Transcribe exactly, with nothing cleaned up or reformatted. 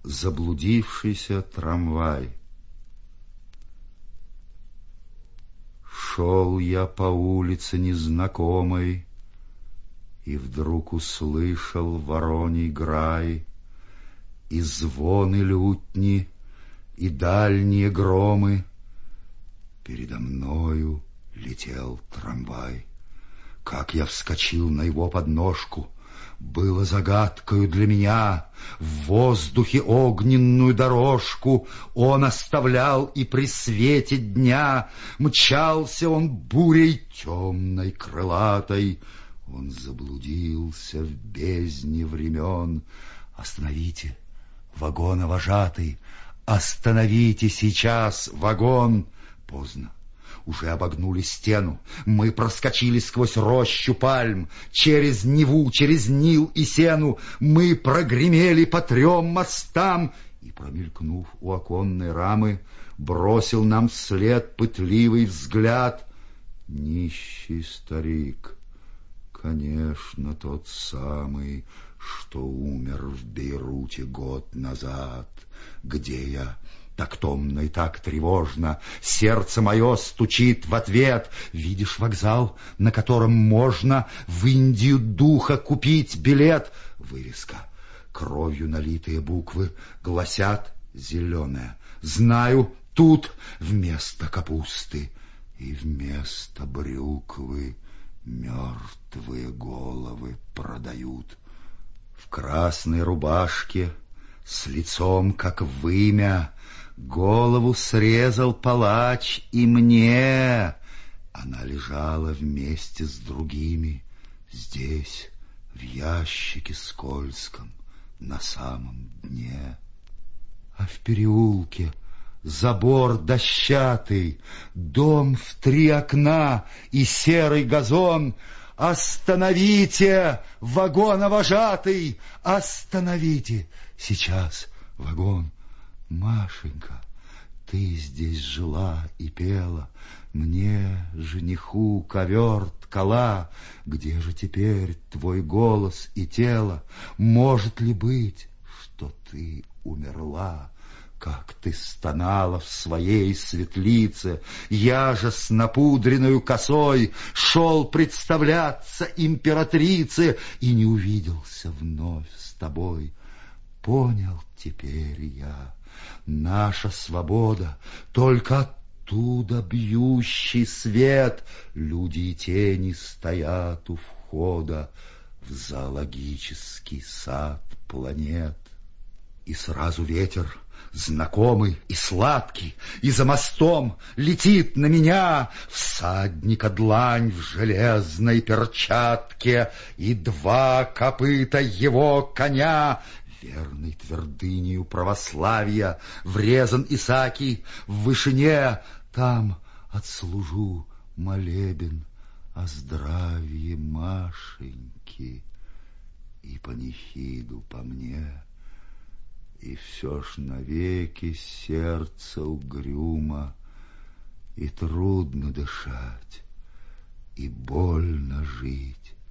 Заблудившийся трамвай. Шел я по улице незнакомой, и вдруг услышал вороний грай, и звоны лютни, и дальние громы. Передо мною летел трамвай. Как я вскочил на его подножку, было загадкою для меня. В воздухе огненную дорожку он оставлял, и при свете дня мчался он бурей темной крылатой. Он заблудился в бездне времен. Остановите, вагоновожатый, остановите сейчас вагон. Поздно. Уже обогнули стену, мы проскочили сквозь рощу пальм, через Неву, через Нил и Сену, мы прогремели по трем мостам, и, промелькнув у оконной рамы, бросил нам вслед пытливый взгляд нищий старик, конечно, тот самый, что умер в Бейруте год назад. Где я? Так томно и так тревожно, сердце мое стучит в ответ. Видишь вокзал, на котором можно в Индию духа купить билет? Вывеска, кровью налитые буквы гласят зеленая. Знаю, тут вместо капусты и вместо брюквы мертвые головы продают. В красной рубашке, с лицом как вымя, голову срезал палач, и мне она лежала вместе с другими здесь, в ящике скользком, на самом дне. А в переулке забор дощатый, дом в три окна и серый газон. Остановите, вагоновожатый, остановите сейчас вагон. Машенька, ты здесь жила и пела, мне, жениху, ковер ткала. Где же теперь твой голос и тело? Может ли быть, что ты умерла? Как ты стонала в своей светлице, я же с напудренную косой шел представляться императрице и не увиделся вновь с тобой. Понял теперь я, наша свобода только оттуда бьющий свет. Люди и тени стоят у входа в зоологический сад планет. И сразу ветер, знакомый и сладкий, и за мостом летит на меня всадника длань в железной перчатке и два копыта его коня. Верной твердынею православия врезан Исаакий в вышине. Там отслужу молебен о здравии Машеньки и панихиду по мне. И все ж навеки сердце угрюмо, и трудно дышать, и больно жить.